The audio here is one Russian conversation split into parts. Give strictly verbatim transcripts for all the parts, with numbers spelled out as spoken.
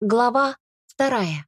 Глава вторая.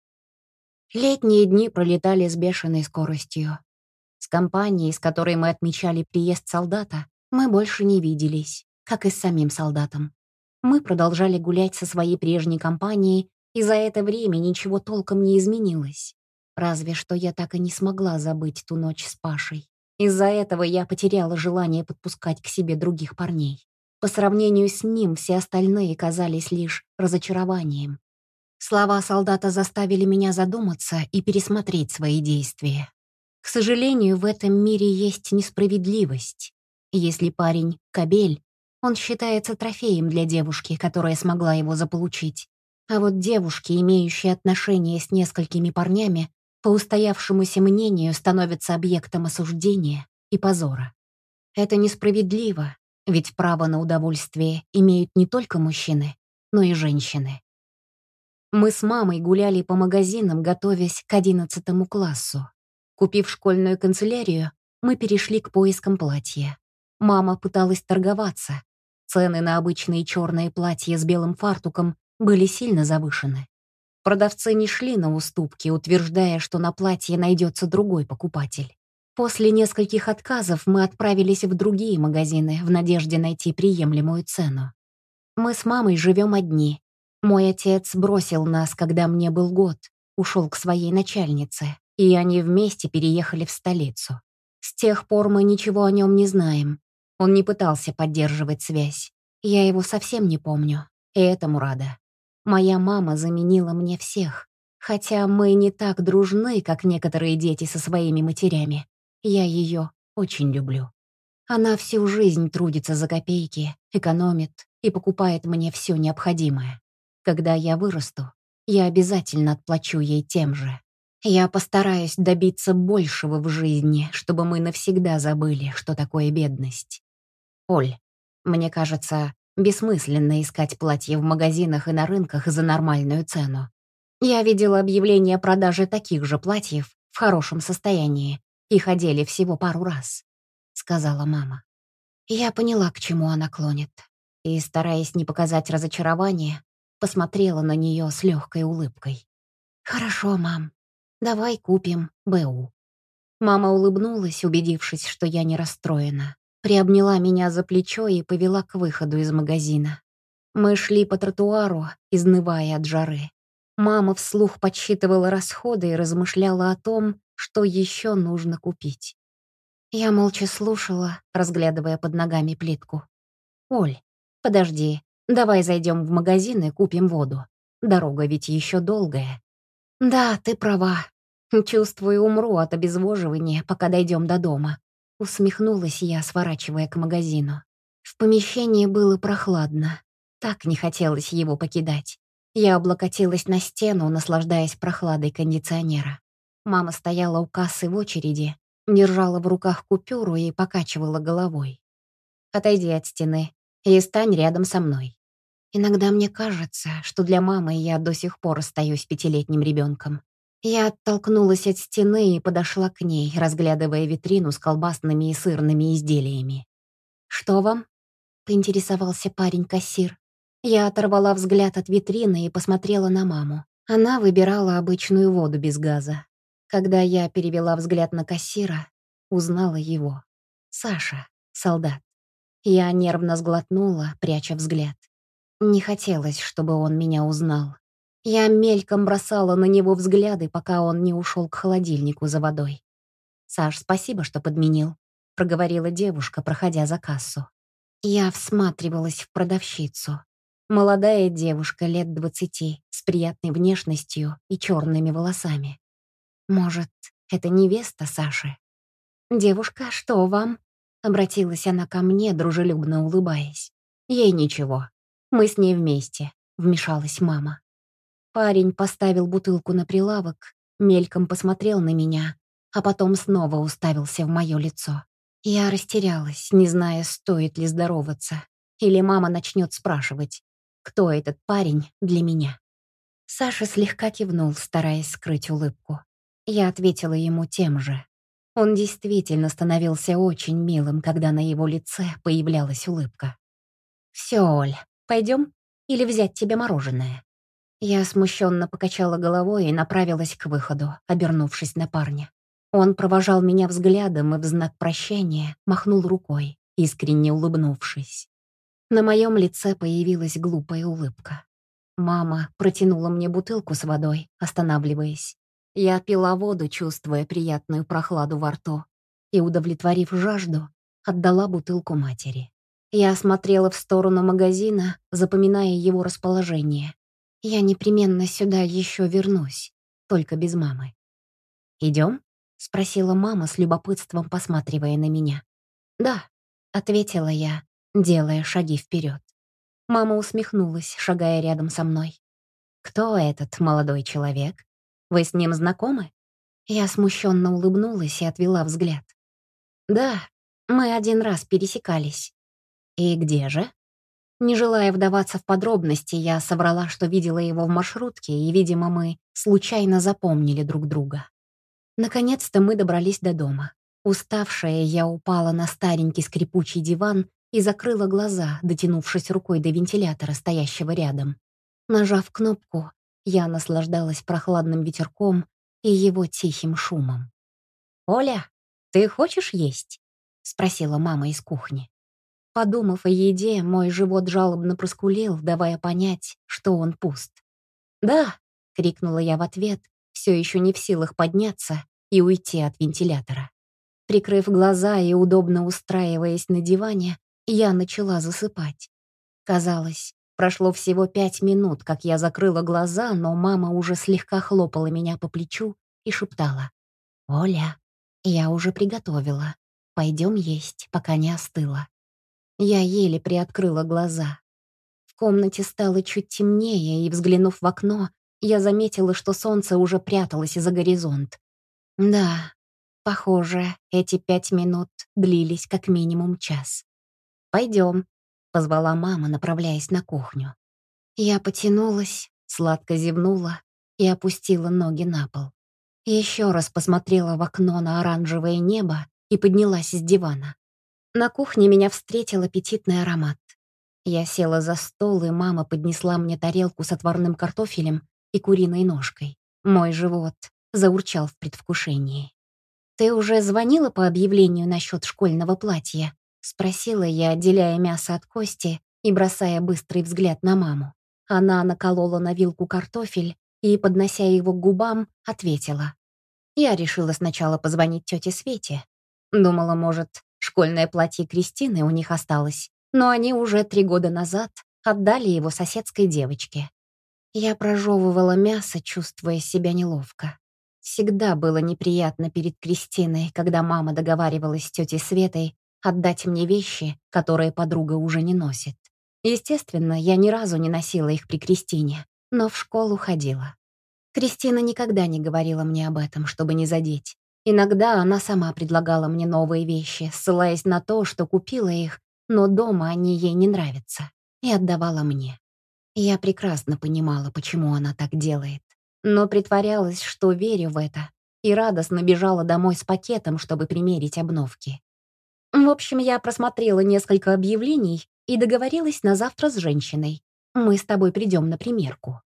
Летние дни пролетали с бешеной скоростью. С компанией, с которой мы отмечали приезд солдата, мы больше не виделись, как и с самим солдатом. Мы продолжали гулять со своей прежней компанией, и за это время ничего толком не изменилось. Разве что я так и не смогла забыть ту ночь с Пашей. Из-за этого я потеряла желание подпускать к себе других парней. По сравнению с ним все остальные казались лишь разочарованием. Слова солдата заставили меня задуматься и пересмотреть свои действия. К сожалению, в этом мире есть несправедливость. Если парень — кобель, он считается трофеем для девушки, которая смогла его заполучить. А вот девушки, имеющие отношения с несколькими парнями, по устоявшемуся мнению, становятся объектом осуждения и позора. Это несправедливо, ведь право на удовольствие имеют не только мужчины, но и женщины. Мы с мамой гуляли по магазинам, готовясь к одиннадцатому классу. Купив школьную канцелярию, мы перешли к поискам платья. Мама пыталась торговаться. Цены на обычные черные платья с белым фартуком были сильно завышены. Продавцы не шли на уступки, утверждая, что на платье найдется другой покупатель. После нескольких отказов мы отправились в другие магазины в надежде найти приемлемую цену. Мы с мамой живем одни. Мой отец бросил нас, когда мне был год, ушел к своей начальнице, и они вместе переехали в столицу. С тех пор мы ничего о нем не знаем. Он не пытался поддерживать связь. Я его совсем не помню, и этому рада. Моя мама заменила мне всех. Хотя мы не так дружны, как некоторые дети со своими матерями. Я ее очень люблю. Она всю жизнь трудится за копейки, экономит и покупает мне все необходимое. Когда я вырасту, я обязательно отплачу ей тем же. Я постараюсь добиться большего в жизни, чтобы мы навсегда забыли, что такое бедность. Оль, мне кажется, бессмысленно искать платья в магазинах и на рынках за нормальную цену. Я видела объявление о продаже таких же платьев в хорошем состоянии. Их одели всего пару раз, — сказала мама. Я поняла, к чему она клонит, и, стараясь не показать разочарования, посмотрела на нее с легкой улыбкой. «Хорошо, мам, давай купим БУ». Мама улыбнулась, убедившись, что я не расстроена, приобняла меня за плечо и повела к выходу из магазина. Мы шли по тротуару, изнывая от жары. Мама вслух подсчитывала расходы и размышляла о том, что еще нужно купить. Я молча слушала, разглядывая под ногами плитку. «Оль, подожди, давай зайдем в магазин и купим воду. Дорога ведь еще долгая». «Да, ты права. Чувствую, умру от обезвоживания, пока дойдем до дома», — усмехнулась я, сворачивая к магазину. В помещении было прохладно. Так не хотелось его покидать. Я облокотилась на стену, наслаждаясь прохладой кондиционера. Мама стояла у кассы в очереди, держала в руках купюру и покачивала головой. «Отойди от стены и стань рядом со мной». Иногда мне кажется, что для мамы я до сих пор остаюсь пятилетним ребенком. Я оттолкнулась от стены и подошла к ней, разглядывая витрину с колбасными и сырными изделиями. «Что вам?» — поинтересовался парень-кассир. Я оторвала взгляд от витрины и посмотрела на маму. Она выбирала обычную воду без газа. Когда я перевела взгляд на кассира, узнала его. Саша, солдат. Я нервно сглотнула, пряча взгляд. Не хотелось, чтобы он меня узнал. Я мельком бросала на него взгляды, пока он не ушел к холодильнику за водой. «Саш, спасибо, что подменил», — проговорила девушка, проходя за кассу. Я всматривалась в продавщицу. Молодая девушка лет двадцати, с приятной внешностью и черными волосами. Может, это невеста Саши? «Девушка, что вам?» — обратилась она ко мне, дружелюбно улыбаясь. «Ей ничего. Мы с ней вместе», — вмешалась мама. Парень поставил бутылку на прилавок, мельком посмотрел на меня, а потом снова уставился в мое лицо. Я растерялась, не зная, стоит ли здороваться, или мама начнет спрашивать, кто этот парень для меня. Саша слегка кивнул, стараясь скрыть улыбку. Я ответила ему тем же. Он действительно становился очень милым, когда на его лице появлялась улыбка. «Все, Оль, пойдем? Или взять тебе мороженое?» Я смущенно покачала головой и направилась к выходу, обернувшись на парня. Он провожал меня взглядом и в знак прощания махнул рукой, искренне улыбнувшись. На моем лице появилась глупая улыбка. Мама протянула мне бутылку с водой, останавливаясь. Я пила воду, чувствуя приятную прохладу во рту, и, удовлетворив жажду, отдала бутылку матери. Я смотрела в сторону магазина, запоминая его расположение. Я непременно сюда еще вернусь, только без мамы. «Идем?» — спросила мама с любопытством, посматривая на меня. «Да», — ответила я, делая шаги вперед. Мама усмехнулась, шагая рядом со мной. «Кто этот молодой человек? Вы с ним знакомы?» Я смущенно улыбнулась и отвела взгляд. «Да, мы один раз пересекались». «И где же?» Не желая вдаваться в подробности, я соврала, что видела его в маршрутке, и, видимо, мы случайно запомнили друг друга. Наконец-то мы добрались до дома. Уставшая, я упала на старенький скрипучий диван и закрыла глаза, дотянувшись рукой до вентилятора, стоящего рядом. Нажав кнопку, я наслаждалась прохладным ветерком и его тихим шумом. «Оля, ты хочешь есть?» — спросила мама из кухни. Подумав о еде, мой живот жалобно проскулил, давая понять, что он пуст. «Да!» — крикнула я в ответ, все еще не в силах подняться и уйти от вентилятора. Прикрыв глаза и удобно устраиваясь на диване, я начала засыпать. Казалось, прошло всего пять минут, как я закрыла глаза, но мама уже слегка хлопала меня по плечу и шептала: «Оля, я уже приготовила. Пойдем есть, пока не остыло». Я еле приоткрыла глаза. В комнате стало чуть темнее, и, взглянув в окно, я заметила, что солнце уже пряталось за горизонт. Да, похоже, эти пять минут длились как минимум час. «Пойдем», — позвала мама, направляясь на кухню. Я потянулась, сладко зевнула и опустила ноги на пол. Еще раз посмотрела в окно на оранжевое небо и поднялась с дивана. На кухне меня встретил аппетитный аромат. Я села за стол, и мама поднесла мне тарелку с отварным картофелем и куриной ножкой. Мой живот заурчал в предвкушении. «Ты уже звонила по объявлению насчет школьного платья?» — спросила я, отделяя мясо от кости и бросая быстрый взгляд на маму. Она наколола на вилку картофель и, поднося его к губам, ответила. Я решила сначала позвонить тете Свете. Думала, может, школьное платье Кристины у них осталось, но они уже три года назад отдали его соседской девочке. Я прожевывала мясо, чувствуя себя неловко. Всегда было неприятно перед Кристиной, когда мама договаривалась с тетей Светой отдать мне вещи, которые подруга уже не носит. Естественно, я ни разу не носила их при Кристине, но в школу ходила. Кристина никогда не говорила мне об этом, чтобы не задеть. Иногда она сама предлагала мне новые вещи, ссылаясь на то, что купила их, но дома они ей не нравятся, и отдавала мне. Я прекрасно понимала, почему она так делает, но притворялась, что верю в это, и радостно бежала домой с пакетом, чтобы примерить обновки. В общем, я просмотрела несколько объявлений и договорилась на завтра с женщиной. Мы с тобой придем на примерку.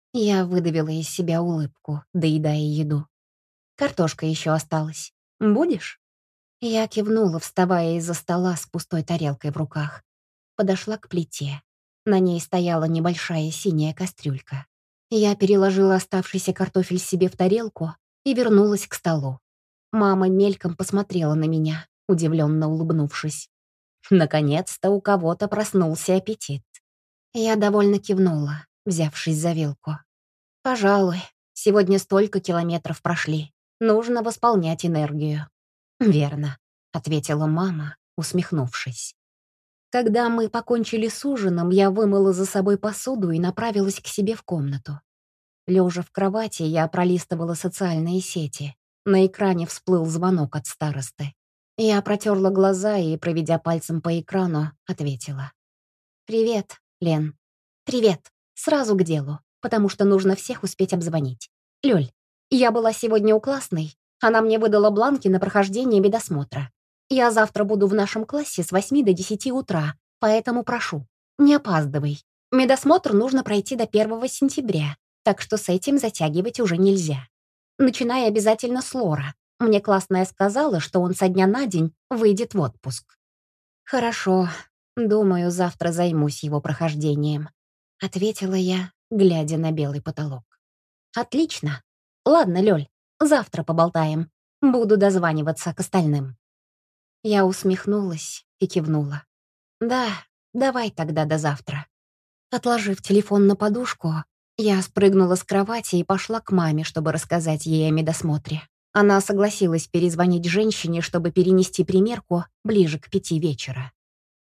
Я выдавила из себя улыбку, доедая еду. Картошка еще осталась. Будешь? Я кивнула, вставая из-за стола с пустой тарелкой в руках. Подошла к плите. На ней стояла небольшая синяя кастрюлька. Я переложила оставшийся картофель себе в тарелку и вернулась к столу. Мама мельком посмотрела на меня, удивленно улыбнувшись. Наконец-то у кого-то проснулся аппетит. Я довольно кивнула, взявшись за вилку. «Пожалуй, сегодня столько километров прошли. Нужно восполнять энергию». «Верно», — ответила мама, усмехнувшись. Когда мы покончили с ужином, я вымыла за собой посуду и направилась к себе в комнату. Лежа в кровати, я пролистывала социальные сети. На экране всплыл звонок от старосты. Я протерла глаза и, проведя пальцем по экрану, ответила. «Привет, Лен». «Привет. Сразу к делу, потому что нужно всех успеть обзвонить. Лёль, я была сегодня у классной. Она мне выдала бланки на прохождение медосмотра. Я завтра буду в нашем классе с восьми до десяти утра, поэтому прошу, не опаздывай. Медосмотр нужно пройти до первого сентября, так что с этим затягивать уже нельзя. Начиная обязательно с Лора. Мне классная сказала, что он со дня на день выйдет в отпуск. Хорошо, думаю, завтра займусь его прохождением, ответила я, глядя на белый потолок. Отлично. Ладно, Лёль, завтра поболтаем. Буду дозваниваться к остальным. Я усмехнулась и кивнула. Да, давай тогда до завтра. Отложив телефон на подушку, я спрыгнула с кровати и пошла к маме, чтобы рассказать ей о медосмотре. Она согласилась перезвонить женщине, чтобы перенести примерку ближе к пяти вечера.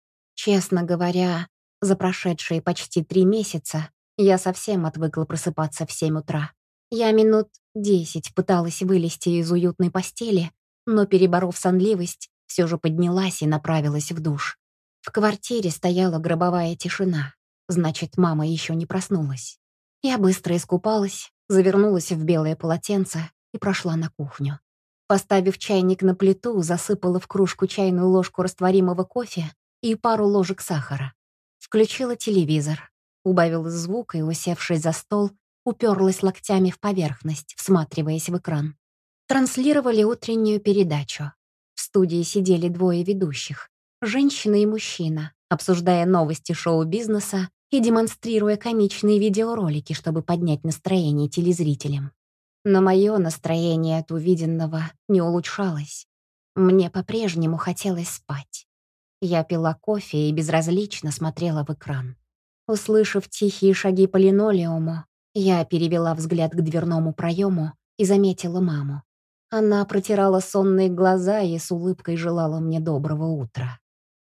Честно говоря, за прошедшие почти три месяца я совсем отвыкла просыпаться в семь утра. Я минут десять пыталась вылезти из уютной постели, но, переборов сонливость, все же поднялась и направилась в душ. В квартире стояла гробовая тишина, значит, мама еще не проснулась. Я быстро искупалась, завернулась в белое полотенце и прошла на кухню. Поставив чайник на плиту, засыпала в кружку чайную ложку растворимого кофе и пару ложек сахара. Включила телевизор, убавила звук и, усевшись за стол, уперлась локтями в поверхность, всматриваясь в экран. Транслировали утреннюю передачу. В студии сидели двое ведущих — женщина и мужчина, обсуждая новости шоу-бизнеса и демонстрируя комичные видеоролики, чтобы поднять настроение телезрителям. Но мое настроение от увиденного не улучшалось. Мне по-прежнему хотелось спать. Я пила кофе и безразлично смотрела в экран. Услышав тихие шаги по линолеуму, я перевела взгляд к дверному проему и заметила маму. Она протирала сонные глаза и с улыбкой желала мне доброго утра.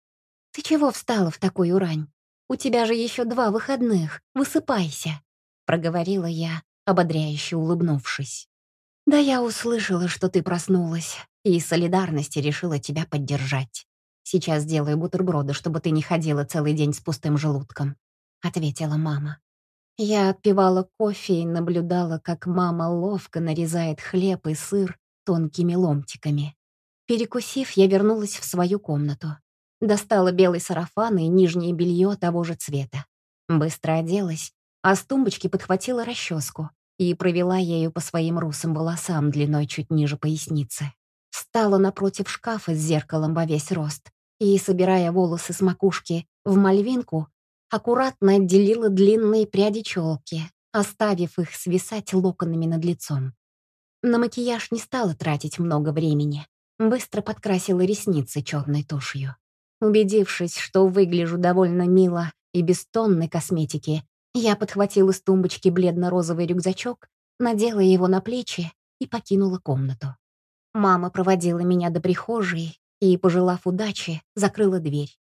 «Ты чего встала в такую рань? У тебя же еще два выходных. Высыпайся», — проговорила я, ободряюще улыбнувшись. «Да я услышала, что ты проснулась, и из солидарности решила тебя поддержать. Сейчас сделаю бутерброды, чтобы ты не ходила целый день с пустым желудком», — ответила мама. Я отпивала кофе и наблюдала, как мама ловко нарезает хлеб и сыр тонкими ломтиками. Перекусив, я вернулась в свою комнату. Достала белый сарафан и нижнее белье того же цвета. Быстро оделась, а с тумбочки подхватила расческу и провела ею по своим русым волосам длиной чуть ниже поясницы. Встала напротив шкафа с зеркалом во весь рост и, собирая волосы с макушки в мальвинку, аккуратно отделила длинные пряди челки, оставив их свисать локонами над лицом. На макияж не стала тратить много времени. Быстро подкрасила ресницы черной тушью. Убедившись, что выгляжу довольно мило и без тонны косметики, я подхватила с тумбочки бледно-розовый рюкзачок, надела его на плечи и покинула комнату. Мама проводила меня до прихожей и, пожелав удачи, закрыла дверь.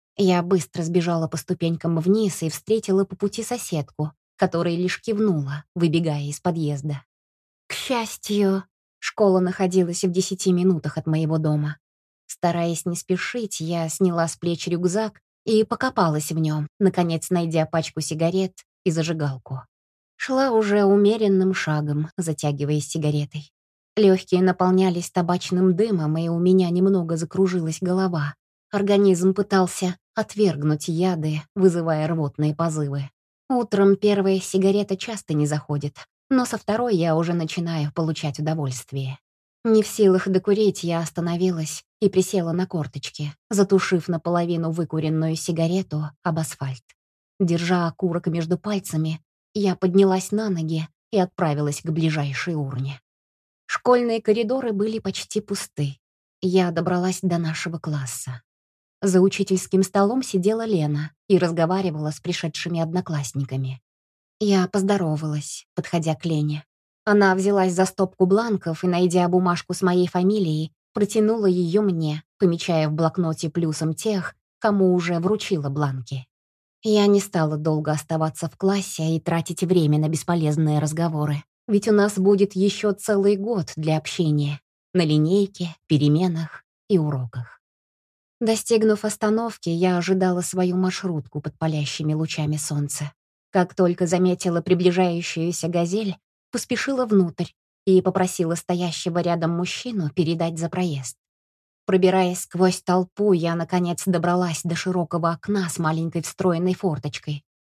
Я быстро сбежала по ступенькам вниз и встретила по пути соседку, которая лишь кивнула, выбегая из подъезда. К счастью, школа находилась в десяти минутах от моего дома. Стараясь не спешить, я сняла с плеч рюкзак и покопалась в нем, наконец найдя пачку сигарет и зажигалку. Шла уже умеренным шагом, затягиваясь сигаретой. Легкие наполнялись табачным дымом, и у меня немного закружилась голова. Организм пытался отвергнуть яды, вызывая рвотные позывы. Утром первая сигарета часто не заходит, но со второй я уже начинаю получать удовольствие. Не в силах докурить, я остановилась и присела на корточки, затушив наполовину выкуренную сигарету об асфальт. Держа окурок между пальцами, я поднялась на ноги и отправилась к ближайшей урне. Школьные коридоры были почти пусты. Я добралась до нашего класса. За учительским столом сидела Лена и разговаривала с пришедшими одноклассниками. Я поздоровалась, подходя к Лене. Она взялась за стопку бланков и, найдя бумажку с моей фамилией, протянула ее мне, помечая в блокноте плюсом тех, кому уже вручила бланки. Я не стала долго оставаться в классе и тратить время на бесполезные разговоры, ведь у нас будет еще целый год для общения на линейке, переменах и уроках. Достигнув остановки, я ожидала свою маршрутку под палящими лучами солнца. Как только заметила приближающуюся газель, поспешила внутрь и попросила стоящего рядом мужчину передать за проезд. Пробираясь сквозь толпу, я, наконец, добралась до широкого окна с маленькой встроенной форточкой,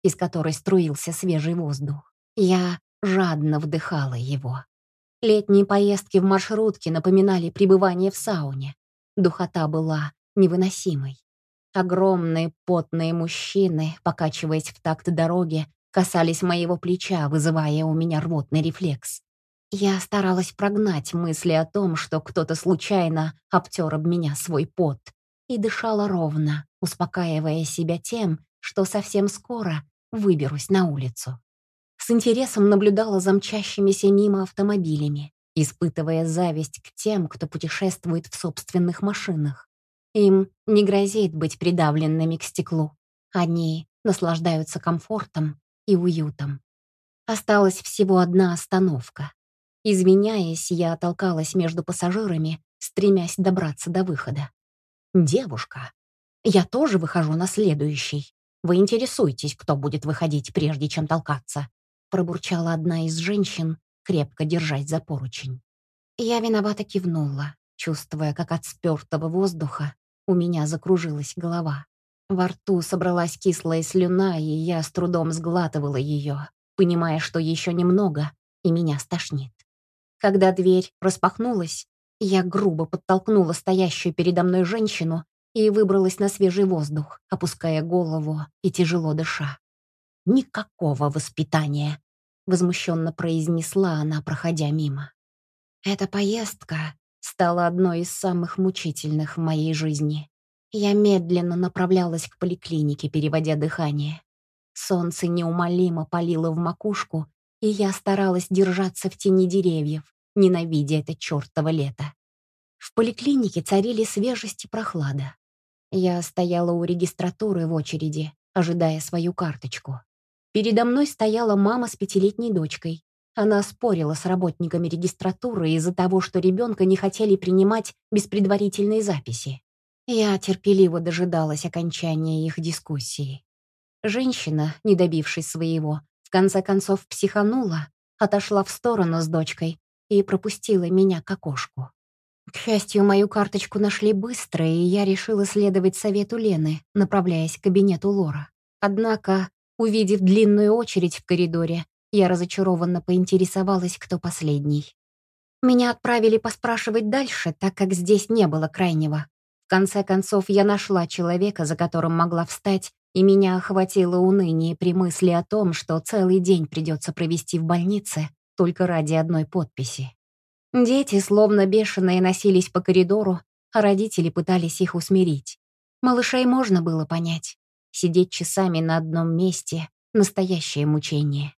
из которой струился свежий воздух. Я жадно вдыхала его. Летние поездки в маршрутке напоминали пребывание в сауне. Духота была невыносимой. Огромные потные мужчины, покачиваясь в такт дороги, касались моего плеча, вызывая у меня рвотный рефлекс. Я старалась прогнать мысли о том, что кто-то случайно обтер об меня свой пот, и дышала ровно, успокаивая себя тем, что совсем скоро выберусь на улицу. С интересом наблюдала за мчащимися мимо автомобилями, испытывая зависть к тем, кто путешествует в собственных машинах. Им не грозит быть придавленными к стеклу. Они наслаждаются комфортом и уютом. Осталась всего одна остановка. Извиняясь, я толкалась между пассажирами, стремясь добраться до выхода. «Девушка, я тоже выхожу на следующий. Вы интересуетесь, кто будет выходить, прежде чем толкаться», пробурчала одна из женщин, крепко держась за поручень. Я виновато кивнула, чувствуя, как от спёртого воздуха у меня закружилась голова. Во рту собралась кислая слюна, и я с трудом сглатывала ее, понимая, что еще немного, и меня стошнит. Когда дверь распахнулась, я грубо подтолкнула стоящую передо мной женщину и выбралась на свежий воздух, опуская голову и тяжело дыша. «Никакого воспитания», — возмущенно произнесла она, проходя мимо. Эта поездка стала одной из самых мучительных в моей жизни. Я медленно направлялась к поликлинике, переводя дыхание. Солнце неумолимо палило в макушку, и я старалась держаться в тени деревьев, ненавидя это чёртово лето. В поликлинике царили свежесть и прохлада. Я стояла у регистратуры в очереди, ожидая свою карточку. Передо мной стояла мама с пятилетней дочкой. Она спорила с работниками регистратуры из-за того, что ребенка не хотели принимать без предварительной записи. Я терпеливо дожидалась окончания их дискуссии. Женщина, не добившись своего, в конце концов психанула, отошла в сторону с дочкой и пропустила меня к окошку. К счастью, мою карточку нашли быстро, и я решила следовать совету Лены, направляясь к кабинету Лора. Однако, увидев длинную очередь в коридоре, я разочарованно поинтересовалась, кто последний. Меня отправили поспрашивать дальше, так как здесь не было крайнего. В конце концов, я нашла человека, за которым могла встать, и меня охватило уныние при мысли о том, что целый день придется провести в больнице только ради одной подписи. Дети, словно бешеные, носились по коридору, а родители пытались их усмирить. Малышей можно было понять. Сидеть часами на одном месте — настоящее мучение.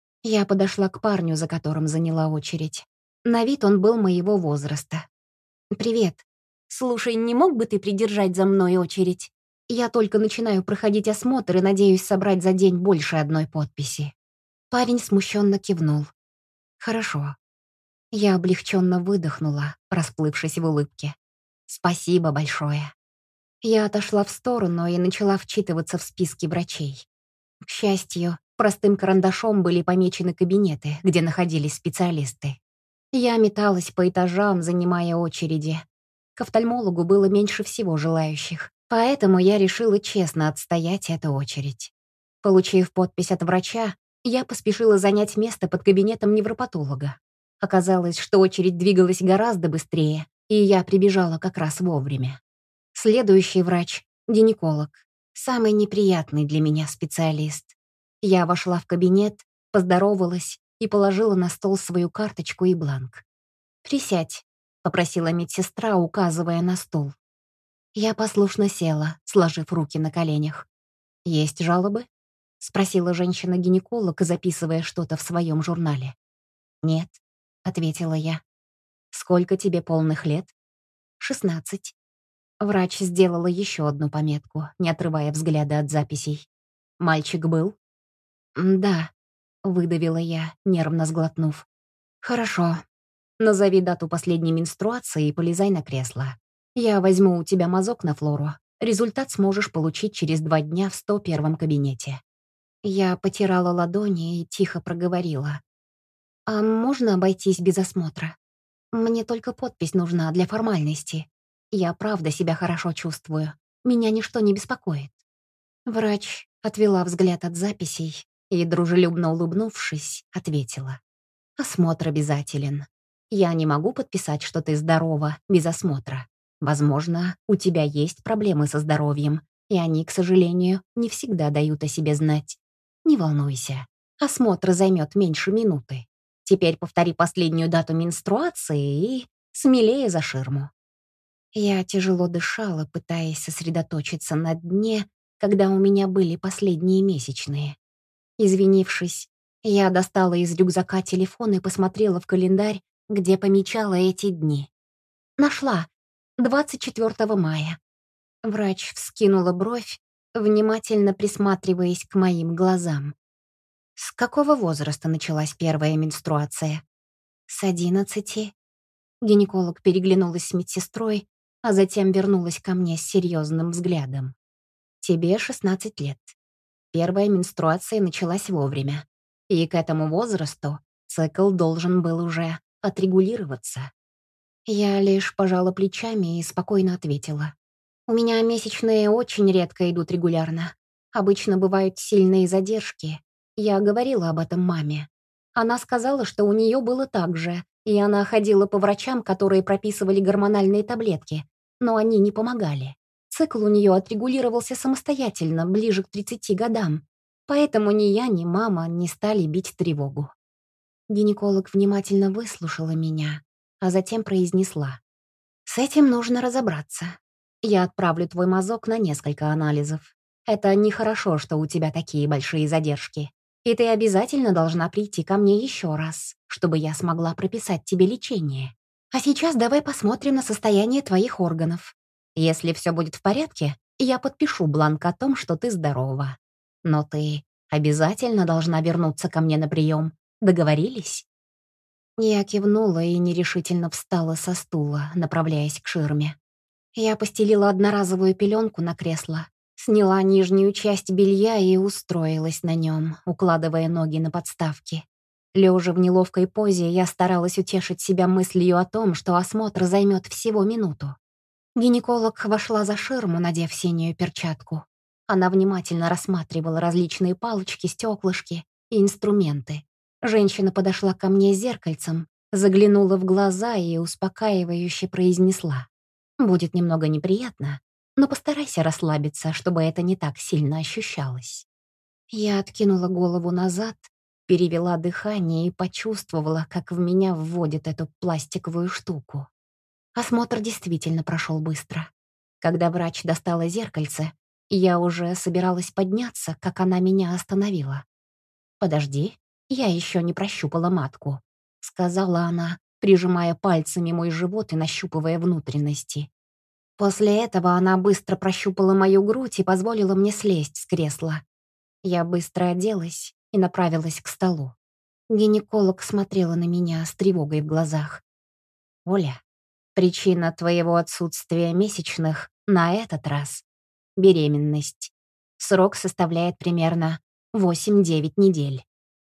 Я подошла к парню, за которым заняла очередь. На вид он был моего возраста. «Привет. Слушай, не мог бы ты придержать за мной очередь? Я только начинаю проходить осмотр и надеюсь собрать за день больше одной подписи». Парень смущенно кивнул. «Хорошо». Я облегченно выдохнула, расплывшись в улыбке. «Спасибо большое». Я отошла в сторону и начала вчитываться в списки врачей. К счастью, простым карандашом были помечены кабинеты, где находились специалисты. Я металась по этажам, занимая очереди. К офтальмологу было меньше всего желающих, поэтому я решила честно отстоять эту очередь. Получив подпись от врача, я поспешила занять место под кабинетом невропатолога. Оказалось, что очередь двигалась гораздо быстрее, и я прибежала как раз вовремя. Следующий врач — гинеколог. Самый неприятный для меня специалист. Я вошла в кабинет, поздоровалась и положила на стол свою карточку и бланк. «Присядь», — попросила медсестра, указывая на стул. Я послушно села, сложив руки на коленях. «Есть жалобы?» — спросила женщина-гинеколог, записывая что-то в своем журнале. «Нет», — ответила я. «Сколько тебе полных лет?» «Шестнадцать». Врач сделала еще одну пометку, не отрывая взгляда от записей. «Мальчик был?» «Да», — выдавила я, нервно сглотнув. «Хорошо. Назови дату последней менструации и полезай на кресло. Я возьму у тебя мазок на Флору. Результат сможешь получить через два дня в сто первом кабинете». Я потирала ладони и тихо проговорила. «А можно обойтись без осмотра? Мне только подпись нужна для формальности. Я правда себя хорошо чувствую. Меня ничто не беспокоит». Врач отвела взгляд от записей и, дружелюбно улыбнувшись, ответила. «Осмотр обязателен. Я не могу подписать, что ты здорова, без осмотра. Возможно, у тебя есть проблемы со здоровьем, и они, к сожалению, не всегда дают о себе знать. Не волнуйся, осмотр займет меньше минуты. Теперь повтори последнюю дату менструации и смелее за ширму». Я тяжело дышала, пытаясь сосредоточиться на дне, когда у меня были последние месячные. Извинившись, я достала из рюкзака телефон и посмотрела в календарь, где помечала эти дни. Нашла. двадцать четвёртого мая. Врач вскинула бровь, внимательно присматриваясь к моим глазам. С какого возраста началась первая менструация? С одиннадцати. Гинеколог переглянулась с медсестрой, а затем вернулась ко мне с серьезным взглядом. Тебе шестнадцать лет. Первая менструация началась вовремя, и к этому возрасту цикл должен был уже отрегулироваться. Я лишь пожала плечами и спокойно ответила. У меня месячные очень редко идут регулярно. Обычно бывают сильные задержки. Я говорила об этом маме. Она сказала, что у нее было так же, и она ходила по врачам, которые прописывали гормональные таблетки, но они не помогали. Цикл у нее отрегулировался самостоятельно, ближе к тридцати годам. Поэтому ни я, ни мама не стали бить тревогу. Гинеколог внимательно выслушала меня, а затем произнесла. «С этим нужно разобраться. Я отправлю твой мазок на несколько анализов. Это нехорошо, что у тебя такие большие задержки. И ты обязательно должна прийти ко мне еще раз, чтобы я смогла прописать тебе лечение. А сейчас давай посмотрим на состояние твоих органов. Если все будет в порядке, я подпишу бланк о том, что ты здорова. Но ты обязательно должна вернуться ко мне на прием. Договорились?» Я кивнула и нерешительно встала со стула, направляясь к ширме. Я постелила одноразовую пеленку на кресло, сняла нижнюю часть белья и устроилась на нем, укладывая ноги на подставки. Лежа в неловкой позе, я старалась утешить себя мыслью о том, что осмотр займет всего минуту. Гинеколог вошла за ширму, надев синюю перчатку. Она внимательно рассматривала различные палочки, стеклышки и инструменты. Женщина подошла ко мне с зеркальцем, заглянула в глаза и успокаивающе произнесла. «Будет немного неприятно, но постарайся расслабиться, чтобы это не так сильно ощущалось». Я откинула голову назад, перевела дыхание и почувствовала, как в меня вводят эту пластиковую штуку. Осмотр действительно прошел быстро. Когда врач достала зеркальце, я уже собиралась подняться, как она меня остановила. «Подожди, я еще не прощупала матку», — сказала она, прижимая пальцами мой живот и нащупывая внутренности. После этого она быстро прощупала мою грудь и позволила мне слезть с кресла. Я быстро оделась и направилась к столу. Гинеколог смотрела на меня с тревогой в глазах. «Оля, причина твоего отсутствия месячных на этот раз — беременность. Срок составляет примерно восемь-девять недель».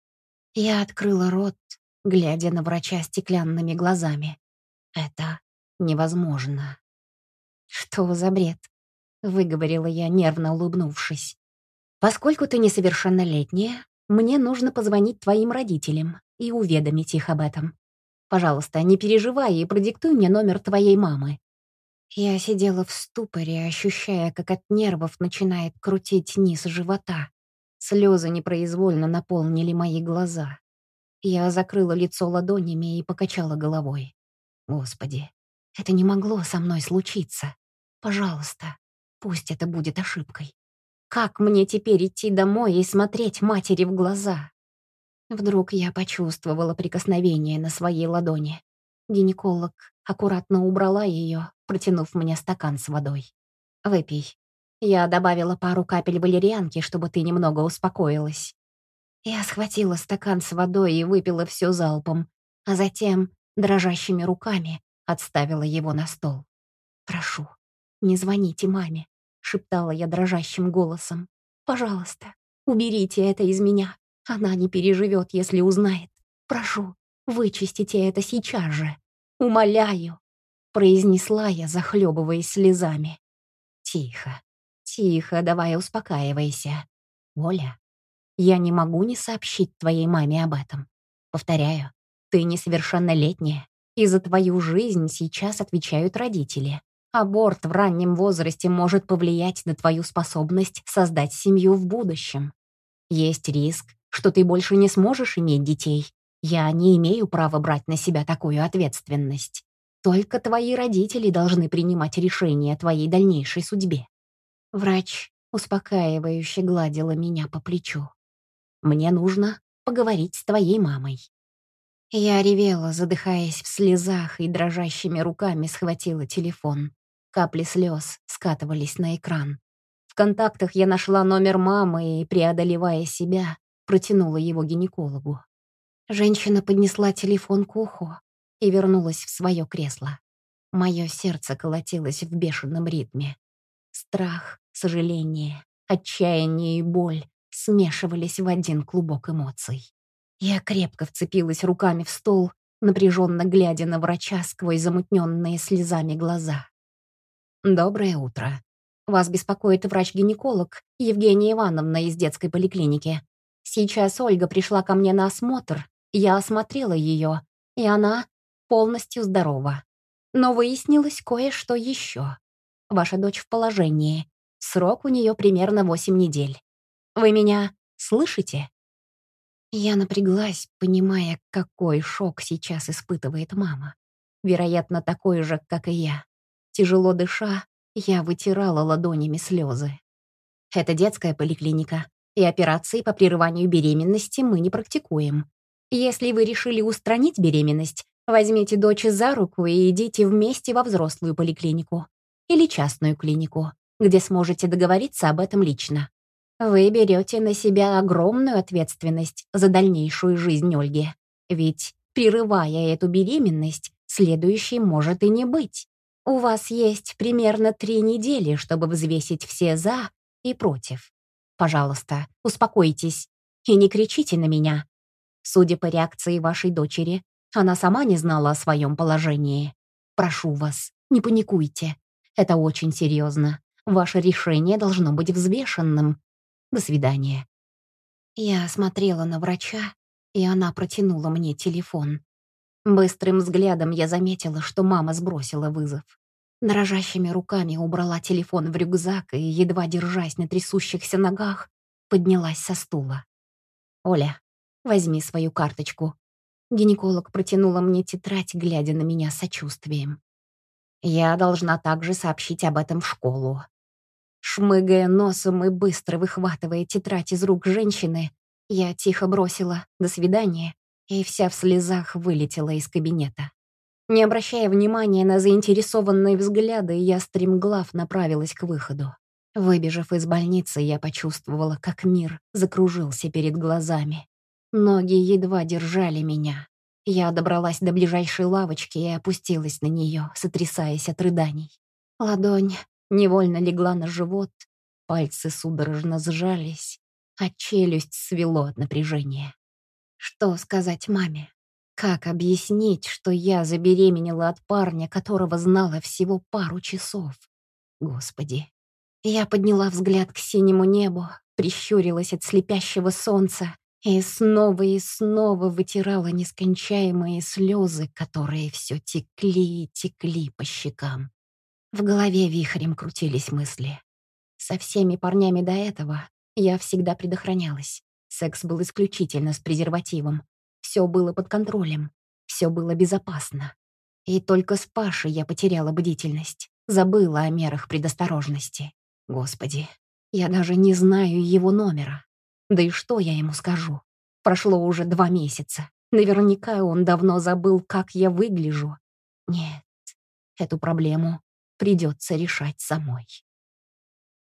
Я открыла рот, глядя на врача стеклянными глазами. «Это невозможно». «Что за бред?» — выговорила я, нервно улыбнувшись. «Поскольку ты несовершеннолетняя, мне нужно позвонить твоим родителям и уведомить их об этом. Пожалуйста, не переживай и продиктуй мне номер твоей мамы». Я сидела в ступоре, ощущая, как от нервов начинает крутить низ живота. Слезы непроизвольно наполнили мои глаза. Я закрыла лицо ладонями и покачала головой. «Господи, это не могло со мной случиться. Пожалуйста, пусть это будет ошибкой. Как мне теперь идти домой и смотреть матери в глаза?» Вдруг я почувствовала прикосновение на своей ладони. Гинеколог аккуратно убрала ее, протянув мне стакан с водой. «Выпей. Я добавила пару капель валерьянки, чтобы ты немного успокоилась». Я схватила стакан с водой и выпила все залпом, а затем дрожащими руками отставила его на стол. «Прошу, не звоните маме», — шептала я дрожащим голосом. «Пожалуйста, уберите это из меня. Она не переживет, если узнает. Прошу, вычистите это сейчас же. Умоляю», — произнесла я, захлебываясь слезами. «Тихо, Тихо, давай успокаивайся. Оля, я не могу не сообщить твоей маме об этом. Повторяю, ты несовершеннолетняя, и за твою жизнь сейчас отвечают родители. Аборт в раннем возрасте может повлиять на твою способность создать семью в будущем. Есть риск, что ты больше не сможешь иметь детей. Я не имею права брать на себя такую ответственность. Только твои родители должны принимать решение о твоей дальнейшей судьбе. Врач успокаивающе гладила меня по плечу. Мне нужно поговорить с твоей мамой. Я ревела, задыхаясь в слезах, и дрожащими руками схватила телефон. Капли слез скатывались на экран. В контактах я нашла номер мамы и, преодолевая себя, протянула его гинекологу. Женщина поднесла телефон к уху и вернулась в свое кресло. Мое сердце колотилось в бешеном ритме. Страх, сожаление, отчаяние и боль смешивались в один клубок эмоций. Я крепко вцепилась руками в стол, напряженно глядя на врача сквозь замутненные слезами глаза. «Доброе утро. Вас беспокоит врач-гинеколог Евгения Ивановна из детской поликлиники. Сейчас Ольга пришла ко мне на осмотр, я осмотрела ее, и она полностью здорова. Но выяснилось кое-что еще. Ваша дочь в положении. Срок у нее примерно восемь недель. Вы меня слышите?» Я напряглась, понимая, какой шок сейчас испытывает мама. Вероятно, такой же, как и я. Тяжело дыша, я вытирала ладонями слезы. Это детская поликлиника, и операции по прерыванию беременности мы не практикуем. Если вы решили устранить беременность, возьмите дочь за руку и идите вместе во взрослую поликлинику или частную клинику, где сможете договориться об этом лично. Вы берете на себя огромную ответственность за дальнейшую жизнь Ольги. Ведь, прерывая эту беременность, следующей может и не быть. У вас есть примерно три недели, чтобы взвесить все «за» и «против». Пожалуйста, успокойтесь и не кричите на меня. Судя по реакции вашей дочери, она сама не знала о своем положении. Прошу вас, не паникуйте. Это очень серьезно. Ваше решение должно быть взвешенным. До свидания. Я смотрела на врача, и она протянула мне телефон. Быстрым взглядом я заметила, что мама сбросила вызов. Дрожащими руками убрала телефон в рюкзак и, едва держась на трясущихся ногах, поднялась со стула. «Оля, возьми свою карточку». Гинеколог протянула мне тетрадь, глядя на меня с сочувствием. «Я должна также сообщить об этом в школу». Шмыгая носом и быстро выхватывая тетрадь из рук женщины, я тихо бросила «до свидания» и вся в слезах вылетела из кабинета. Не обращая внимания на заинтересованные взгляды, я стремглав направилась к выходу. Выбежав из больницы, я почувствовала, как мир закружился перед глазами. Ноги едва держали меня. Я добралась до ближайшей лавочки и опустилась на нее, сотрясаясь от рыданий. Ладонь невольно легла на живот, пальцы судорожно сжались, а челюсть свело от напряжения. Что сказать маме? Как объяснить, что я забеременела от парня, которого знала всего пару часов? Господи. Я подняла взгляд к синему небу, прищурилась от слепящего солнца и снова и снова вытирала нескончаемые слезы, которые все текли и текли по щекам. В голове вихрем крутились мысли. Со всеми парнями до этого я всегда предохранялась. Секс был исключительно с презервативом. Все было под контролем. Все было безопасно. И только с Пашей я потеряла бдительность. Забыла о мерах предосторожности. Господи, я даже не знаю его номера. Да и что я ему скажу? Прошло уже два месяца. Наверняка он давно забыл, как я выгляжу. Нет, эту проблему придется решать самой.